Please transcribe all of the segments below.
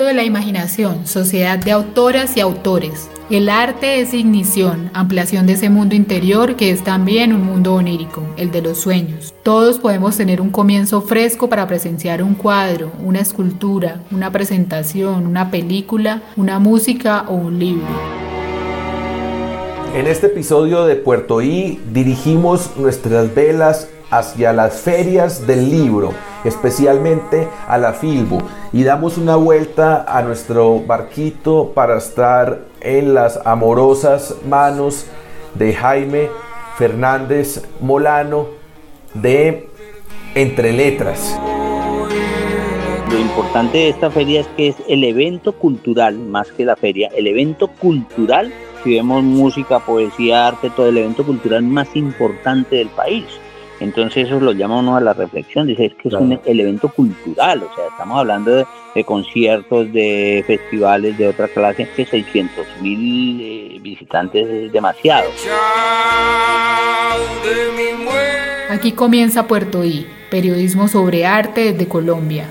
de la Imaginación, sociedad de autoras y autores. El arte es ignición, ampliación de ese mundo interior que es también un mundo onírico, el de los sueños. Todos podemos tener un comienzo fresco para presenciar un cuadro, una escultura, una presentación, una película, una música o un libro. En este episodio de Puerto I dirigimos nuestras velas hacia las ferias del libro, especialmente a la Filbo, y damos una vuelta a nuestro barquito para estar en las amorosas manos de Jaime Fernández Molano de Entre Letras. Lo importante de esta feria es que es el evento cultural, más que la feria, el evento cultural. Si vemos música, poesía, arte, todo el evento cultural más importante del país. Entonces eso lo llama uno a la reflexión, dice, es que claro, es el evento cultural, o sea, estamos hablando de conciertos, de festivales de otra clase, que 600,000 visitantes es demasiado. Aquí comienza Puerto I, periodismo sobre arte desde Colombia.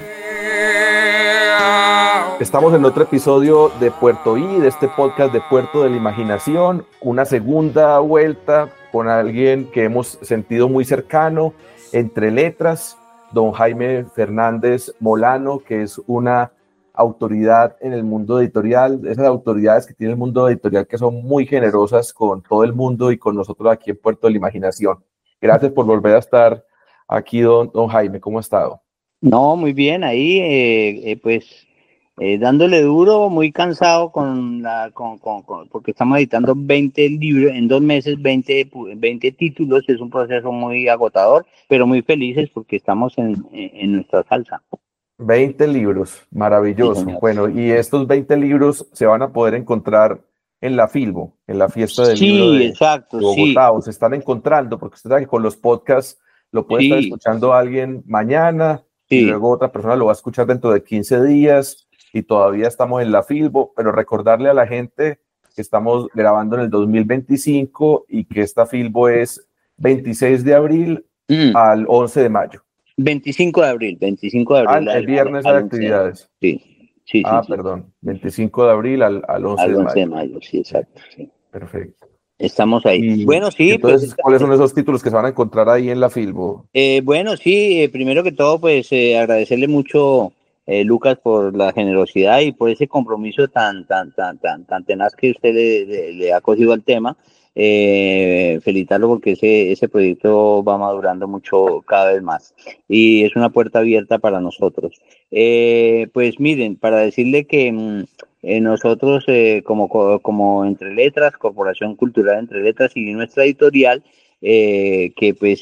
Estamos en otro episodio de Puerto I, de este podcast de Puerto de la Imaginación, una segunda vuelta con alguien que hemos sentido muy cercano, Entre Letras, don Jaime Fernández Molano, que es una autoridad en el mundo editorial, esas autoridades que tiene el mundo editorial que son muy generosas con todo el mundo y con nosotros aquí en Puerto de la Imaginación. Gracias por volver a estar aquí, don Jaime, ¿cómo ha estado? No, muy bien, ahí dándole duro, muy cansado porque estamos editando 20 libros, en 2 meses 20 títulos, es un proceso muy agotador, pero muy felices porque estamos en nuestra salsa. 20 libros, maravilloso. Sí, bueno, y estos 20 libros se van a poder encontrar en la Filbo, en la fiesta del libro de Bogotá, o se están encontrando, porque usted sabe que con los podcasts lo puede estar escuchando alguien mañana, y luego otra persona lo va a escuchar dentro de 15 días, y todavía estamos en la Filbo, pero recordarle a la gente que estamos grabando en el 2025 y que esta Filbo es 26 de abril al 11 de mayo. 25 de abril. El viernes hay actividades. Sí. Perdón, 25 de abril al 11 de mayo. 11 de mayo, sí, exacto. Sí. Perfecto. Estamos ahí. Bueno, sí. Entonces, pues, ¿cuáles son esos títulos que se van a encontrar ahí en la Filbo? Primero que todo, pues agradecerle mucho, Lucas, por la generosidad y por ese compromiso tan tenaz que usted le ha cogido al tema. Felicitarlo porque ese proyecto va madurando mucho cada vez más y es una puerta abierta para nosotros. Pues miren, para decirle que nosotros como Entre Letras, Corporación Cultural Entre Letras y nuestra editorial, que pues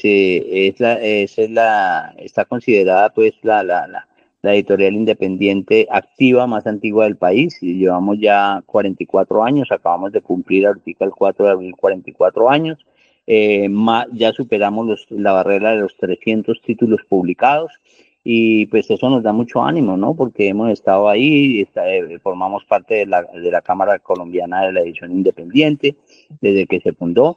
está considerada pues la editorial independiente activa más antigua del país, y llevamos ya 44 años, acabamos de cumplir ahorita el 4 de abril 44 años, ya superamos la barrera de los 300 títulos publicados, y pues eso nos da mucho ánimo, ¿no? Porque hemos estado ahí, formamos parte de la Cámara Colombiana de la Edición Independiente desde que se fundó.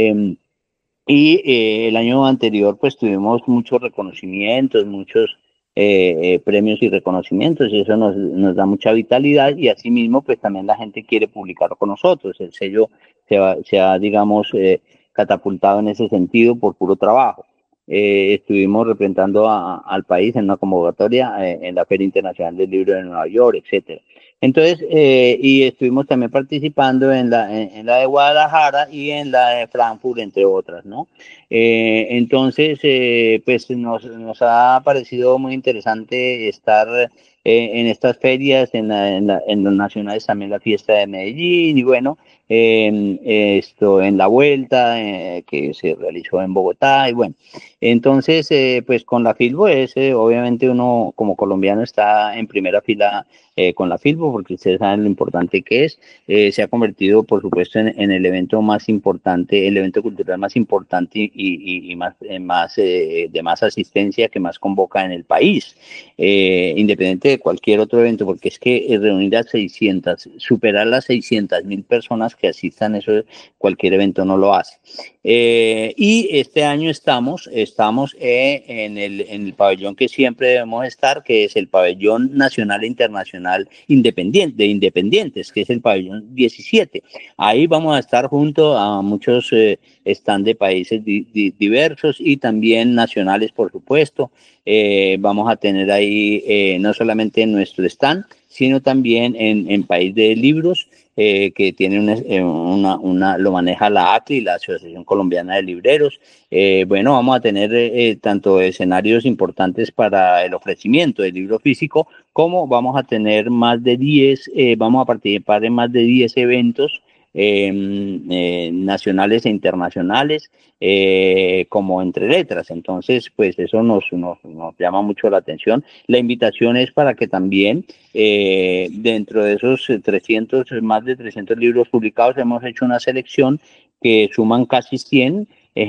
El año anterior pues tuvimos muchos reconocimientos, muchos premios y reconocimientos, y eso nos da mucha vitalidad, y asimismo pues también la gente quiere publicar con nosotros. El sello se ha digamos catapultado en ese sentido por puro trabajo. Estuvimos representando al país en una convocatoria en la Feria Internacional del Libro de Nueva York, etcétera. Entonces, y estuvimos también participando en la de Guadalajara y en la de Frankfurt, entre otras, ¿no? Entonces, pues nos ha parecido muy interesante estar en estas ferias, en los nacionales también la fiesta de Medellín, y bueno, en la vuelta que se realizó en Bogotá, y bueno, entonces, pues con la Filbo obviamente uno como colombiano está en primera fila con la Filbo, porque ustedes saben lo importante que es. Se ha convertido, por supuesto, en el evento más importante, el evento cultural más importante y más de más asistencia, que más convoca en el país, independiente de cualquier otro evento, porque es que reunir a superar las 600,000 personas que asistan, eso cualquier evento no lo hace. Y este año estamos en el pabellón que siempre debemos estar, que es el pabellón nacional e internacional de independientes, que es el pabellón 17. Ahí vamos a estar junto a muchos stands de países diversos y también nacionales, por supuesto. Vamos a tener ahí no solamente nuestro stand, sino también en País de Libros, que tiene lo maneja la ACLI, la Asociación Colombiana de Libreros. Bueno, vamos a tener tanto escenarios importantes para el ofrecimiento del libro físico, como vamos a tener vamos a participar en más de 10 eventos nacionales e internacionales, como Entre Letras. Entonces, pues eso nos llama mucho la atención. La invitación es para que también dentro de esos más de 300 libros publicados, hemos hecho una selección que suman casi 100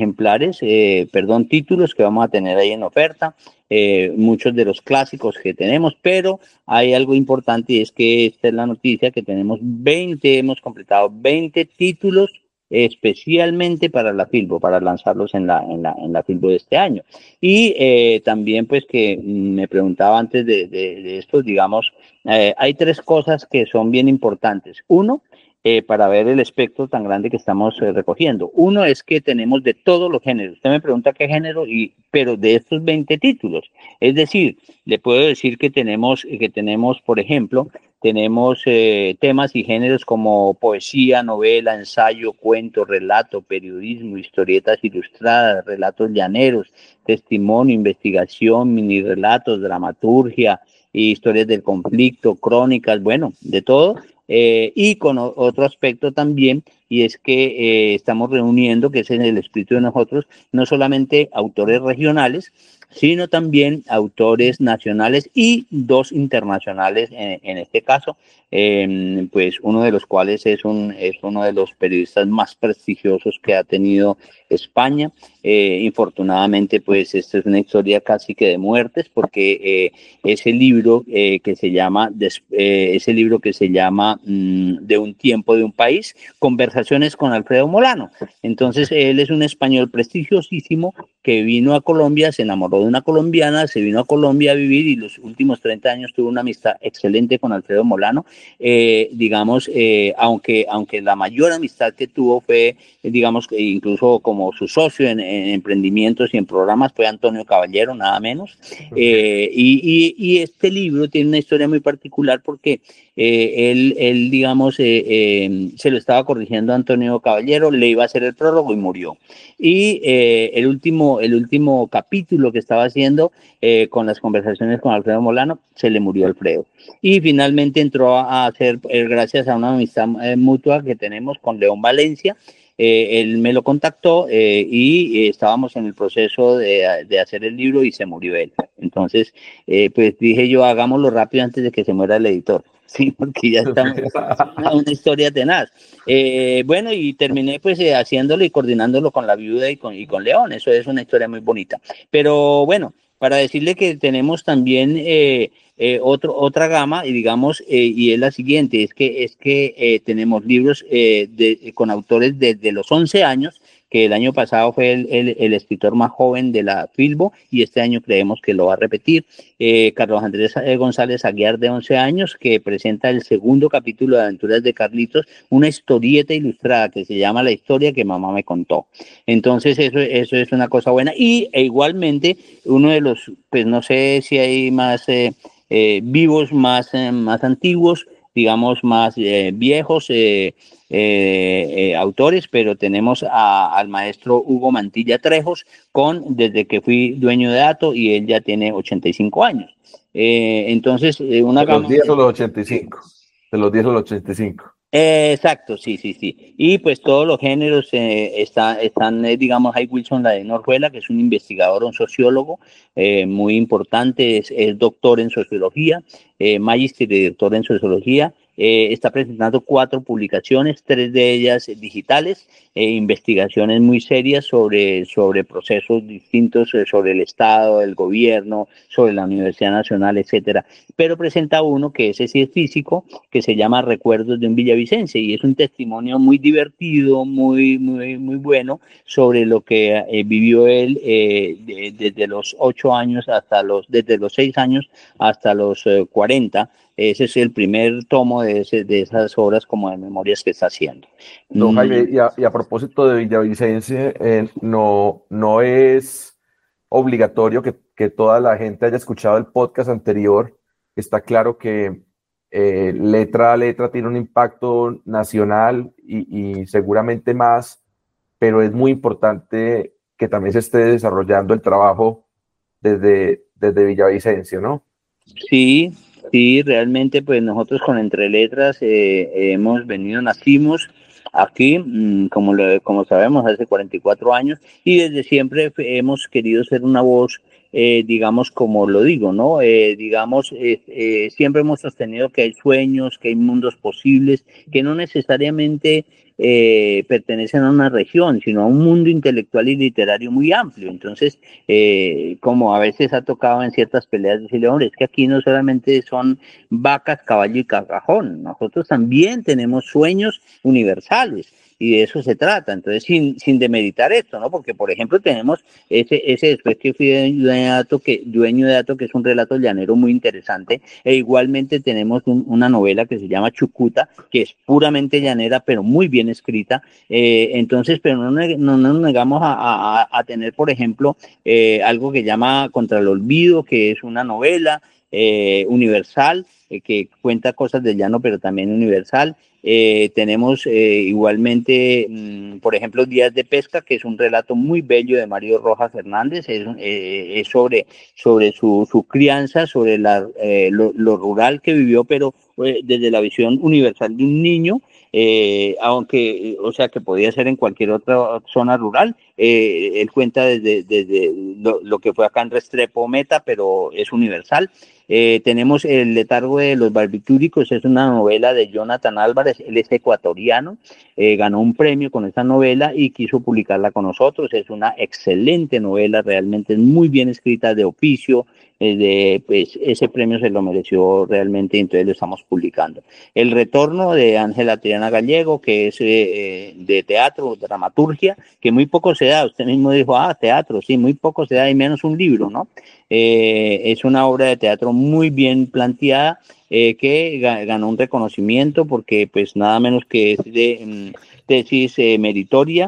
títulos que vamos a tener ahí en oferta, muchos de los clásicos que tenemos, pero hay algo importante, y es que esta es la noticia, que hemos completado 20 títulos especialmente para la Filbo, para lanzarlos en la Filbo de este año. Y también, pues, que me preguntaba antes de esto, digamos, hay 3 cosas que son bien importantes. Uno, para ver el espectro tan grande que estamos recogiendo. Uno es que tenemos de todos los géneros. Usted me pregunta qué género, pero de estos 20 títulos. Es decir, le puedo decir que tenemos, por ejemplo, tenemos temas y géneros como poesía, novela, ensayo, cuento, relato, periodismo, historietas ilustradas, relatos llaneros, testimonio, investigación, mini relatos, dramaturgia, historias del conflicto, crónicas, bueno, de todo. Y con otro aspecto también, y es que estamos reuniendo, que es en el espíritu de nosotros, no solamente autores regionales, sino también autores nacionales y 2 internacionales en este caso, pues uno de los cuales es uno de los periodistas más prestigiosos que ha tenido España. Infortunadamente, pues esta es una historia casi que de muertes, porque ese libro que se llama De un tiempo, de un país, conversaciones con Alfredo Molano. Entonces, él es un español prestigiosísimo que vino a Colombia, se enamoró de una colombiana, se vino a Colombia a vivir, y los últimos 30 años tuvo una amistad excelente con Alfredo Molano. Digamos, aunque la mayor amistad que tuvo fue, digamos, incluso como su socio en emprendimientos y en programas, fue Antonio Caballero, nada menos. Y este libro tiene una historia muy particular, porque él digamos, se lo estaba corrigiendo a Antonio Caballero, le iba a hacer el prólogo y murió. Y el último capítulo que estaba haciendo con las conversaciones con Alfredo Molano, se le murió Alfredo. Y finalmente entró a hacer, gracias a una amistad mutua que tenemos con León Valencia, él me lo contactó y estábamos en el proceso de hacer el libro, y se murió él. Entonces, pues dije yo, hagámoslo rápido antes de que se muera el editor. Sí, porque ya estamos una historia tenaz. Bueno, y terminé pues haciéndolo y coordinándolo con la viuda y con León. Eso es una historia muy bonita. Pero bueno, para decirle que tenemos también otra gama, y digamos, y es la siguiente, es que tenemos libros con autores desde los 11 años, que el año pasado fue el escritor más joven de la Filbo, y este año creemos que lo va a repetir. Carlos Andrés González Aguiar, de 11 años, que presenta el segundo capítulo de Aventuras de Carlitos, una historieta ilustrada que se llama La historia que mamá me contó. Entonces eso es una cosa buena. Y igualmente uno de los, pues no sé si hay más vivos, más antiguos, digamos, más viejos autores, pero tenemos al maestro Hugo Mantilla Trejos, desde que fui dueño de Dato, y él ya tiene 85 años. Entonces, una de los 10 o los 85. De los 10 o los 85. Exacto, sí. Y pues todos los géneros están, digamos, hay Wilson Ladino Orjuela, que es un investigador, un sociólogo muy importante, es doctor en sociología, magíster y doctor en sociología, está presentando 4 publicaciones, 3 de ellas digitales, investigaciones muy serias sobre procesos distintos, sobre el Estado, el gobierno, sobre la Universidad Nacional, etcétera. Pero presenta uno que ese sí es físico, que se llama Recuerdos de un Villavicense, y es un testimonio muy divertido, muy bueno sobre lo que vivió él desde los 8 años desde los 6 años hasta los 40. Ese es el primer tomo de esas obras como de memorias que está haciendo. Don Jaime, y a propósito de Villavicense, no es obligatorio que toda la gente haya escuchado el podcast anterior. Está claro que letra a letra tiene un impacto nacional y seguramente más, pero es muy importante que también se esté desarrollando el trabajo desde Villavicencio, ¿no? Sí, realmente pues nosotros con Entre Letras nacimos aquí, como sabemos, hace 44 años, y desde siempre hemos querido ser una voz, digamos, como lo digo, ¿no? Siempre hemos sostenido que hay sueños, que hay mundos posibles, que no necesariamente pertenecen a una región, sino a un mundo intelectual y literario muy amplio. Entonces, como a veces ha tocado en ciertas peleas decirle, hombre, es que aquí no solamente son vacas, caballo y cajón, nosotros también tenemos sueños universales. Y de eso se trata, entonces sin demeritar esto, ¿no? Porque, por ejemplo, tenemos ese después que fui dueño de dato, que es un relato llanero muy interesante, e igualmente tenemos una novela que se llama Chucuta, que es puramente llanera, pero muy bien escrita. Entonces, pero no nos negamos a tener, por ejemplo, algo que llama Contra el Olvido, que es una novela universal, que cuenta cosas del llano, pero también universal. Tenemos igualmente, por ejemplo, Días de Pesca, que es un relato muy bello de Mario Rojas Hernández, es sobre su crianza, sobre lo rural que vivió, pero desde la visión universal de un niño, aunque, o sea, que podía ser en cualquier otra zona rural. Él cuenta desde lo que fue acá en Restrepo Meta, pero es universal. Tenemos El letargo de los barbitúricos, es una novela de Jonathan Álvarez, él es ecuatoriano, ganó un premio con esta novela y quiso publicarla con nosotros. Es una excelente novela, realmente es muy bien escrita, de oficio, pues ese premio se lo mereció realmente, y entonces lo estamos publicando. El retorno de Ángela Triana Gallego, que es de teatro, dramaturgia, que muy poco se da. Usted mismo dijo, teatro, sí, muy poco se da, y menos un libro, ¿no? Es una obra de teatro muy bien planteada, que ganó un reconocimiento porque pues nada menos que es de tesis meritoria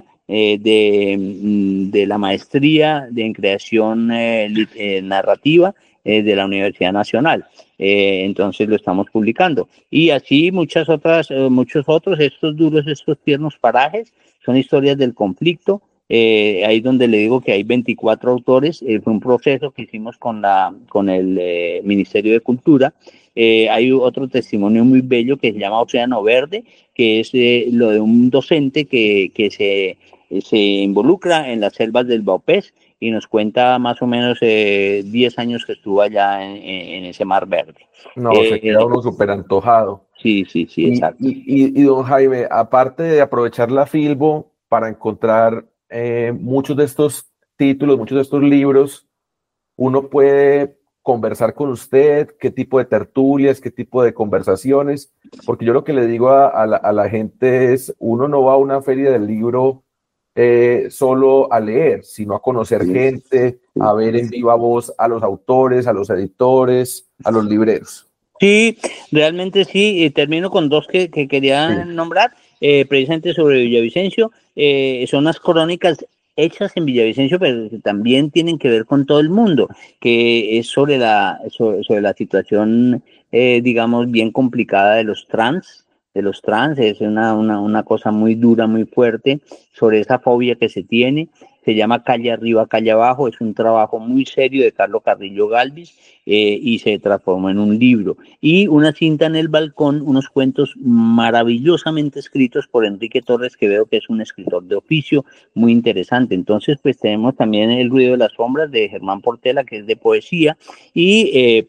de la maestría en creación narrativa de la Universidad Nacional. Entonces lo estamos publicando. Y así muchos otros, estos duros, estos tiernos parajes, son historias del conflicto. Ahí donde le digo que hay 24 autores, fue un proceso que hicimos con el Ministerio de Cultura. Hay otro testimonio muy bello que se llama Océano Verde, que es lo de un docente que se involucra en las selvas del Baupés y nos cuenta más o menos 10 años que estuvo allá en ese mar verde. No, se queda uno súper antojado. Sí, exacto. Y don Jaime, aparte de aprovechar la Filbo para encontrar muchos de estos títulos, muchos de estos libros, uno puede conversar con usted, qué tipo de tertulias, qué tipo de conversaciones, porque yo lo que le digo a la gente es, uno no va a una feria del libro solo a leer, sino a conocer gente, a ver en viva voz a los autores, a los editores, a los libreros. Sí, realmente sí, y termino con dos que quería nombrar, precisamente sobre Villavicencio. Son las crónicas hechas en Villavicencio, pero que también tienen que ver con todo el mundo, que es sobre la situación, digamos, bien complicada de los trans. Es una cosa muy dura, muy fuerte, sobre esa fobia que se tiene. se llama Calle Arriba, Calle Abajo, es un trabajo muy serio de Carlos Carrillo Galvis, y se transformó en un libro. Y Una cinta en el balcón, unos cuentos maravillosamente escritos por Enrique Torres, que veo que es un escritor de oficio muy interesante. Entonces, pues tenemos también El ruido de las sombras de Germán Portela, que es de poesía, y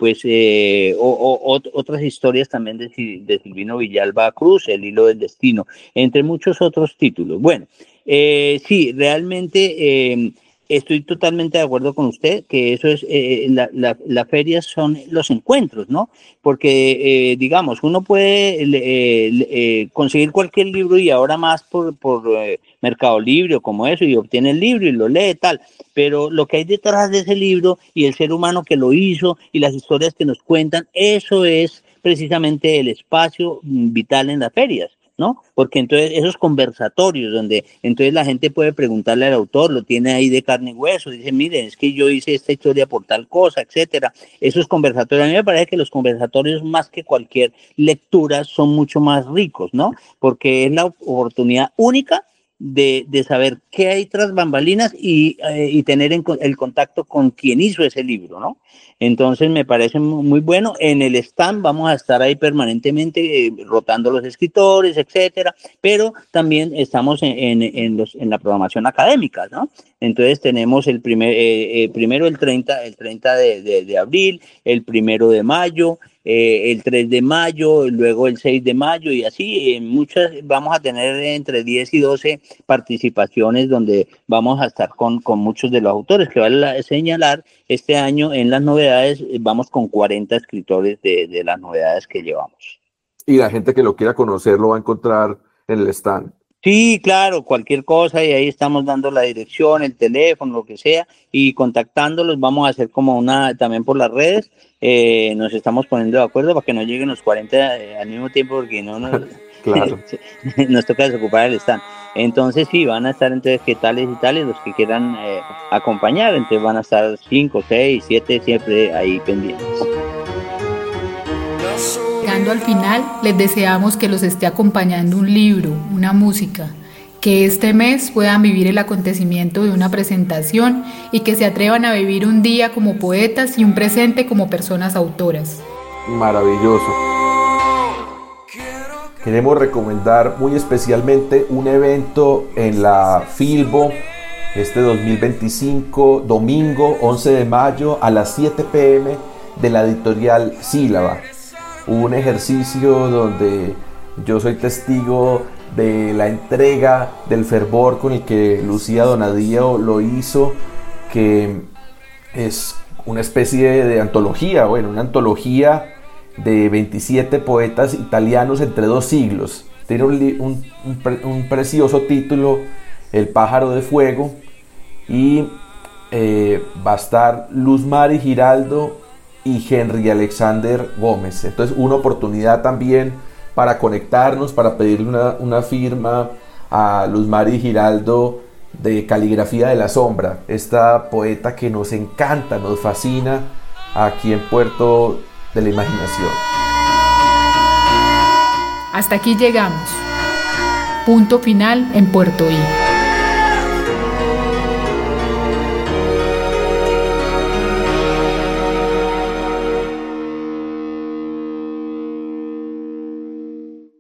otras historias también de Silvino Villalba Cruz, El hilo del destino, entre muchos otros títulos. Bueno, sí, realmente estoy totalmente de acuerdo con usted, que eso es, las ferias son los encuentros, ¿no? Porque, digamos, uno puede conseguir cualquier libro y ahora más por Mercado Libre o como eso, y obtiene el libro y lo lee, tal. Pero lo que hay detrás de ese libro y el ser humano que lo hizo y las historias que nos cuentan, eso es precisamente el espacio vital en las ferias, ¿no? Porque entonces esos conversatorios donde entonces la gente puede preguntarle al autor, lo tiene ahí de carne y hueso, dice, miren, es que yo hice esta historia por tal cosa, etcétera. Esos conversatorios, a mí me parece que los conversatorios más que cualquier lectura son mucho más ricos, ¿no? Porque es la oportunidad única de saber qué hay tras bambalinas y tener el contacto con quien hizo ese libro, ¿no? Entonces me parece muy bueno. En el stand vamos a estar ahí permanentemente rotando los escritores, etcétera, pero también estamos en la programación académica, ¿no? Entonces tenemos primero el 30 de abril, el 1 de mayo, el 3 de mayo, luego el 6 de mayo y así, muchas vamos a tener entre 10 y 12 participaciones donde vamos a estar con muchos de los autores, que vale señalar, este año en las novedades vamos con 40 escritores de las novedades que llevamos. Y la gente que lo quiera conocer lo va a encontrar en el stand. Sí, claro, cualquier cosa, y ahí estamos dando la dirección, el teléfono, lo que sea, y contactándolos. Vamos a hacer como también por las redes, nos estamos poniendo de acuerdo para que no lleguen los 40 al mismo tiempo, porque no nos, claro. nos toca desocupar el stand. Entonces sí, van a estar entonces que tales y tales, los que quieran acompañar, entonces van a estar 5, 6, 7, siempre ahí pendientes. Llegando al final, les deseamos que los esté acompañando un libro, una música, que este mes puedan vivir el acontecimiento de una presentación y que se atrevan a vivir un día como poetas y un presente como personas autoras. Maravilloso. Queremos recomendar muy especialmente un evento en la Filbo este 2025, domingo 11 de mayo a las 7 p.m. de la editorial Sílaba. Un ejercicio donde yo soy testigo de la entrega, del fervor con el que Lucía Donadío lo hizo, que es una especie de antología, una antología de 27 poetas italianos entre 2 siglos. Tiene un precioso título, El pájaro de fuego, y va a estar Luz Mari Giraldo y Henry Alexander Gómez. Entonces, una oportunidad también para conectarnos, para pedirle una firma a Luz Mari Giraldo de Caligrafía de la Sombra, esta poeta que nos encanta, nos fascina aquí en Puerto de la Imaginación. Hasta aquí llegamos. Punto final en Puerto I.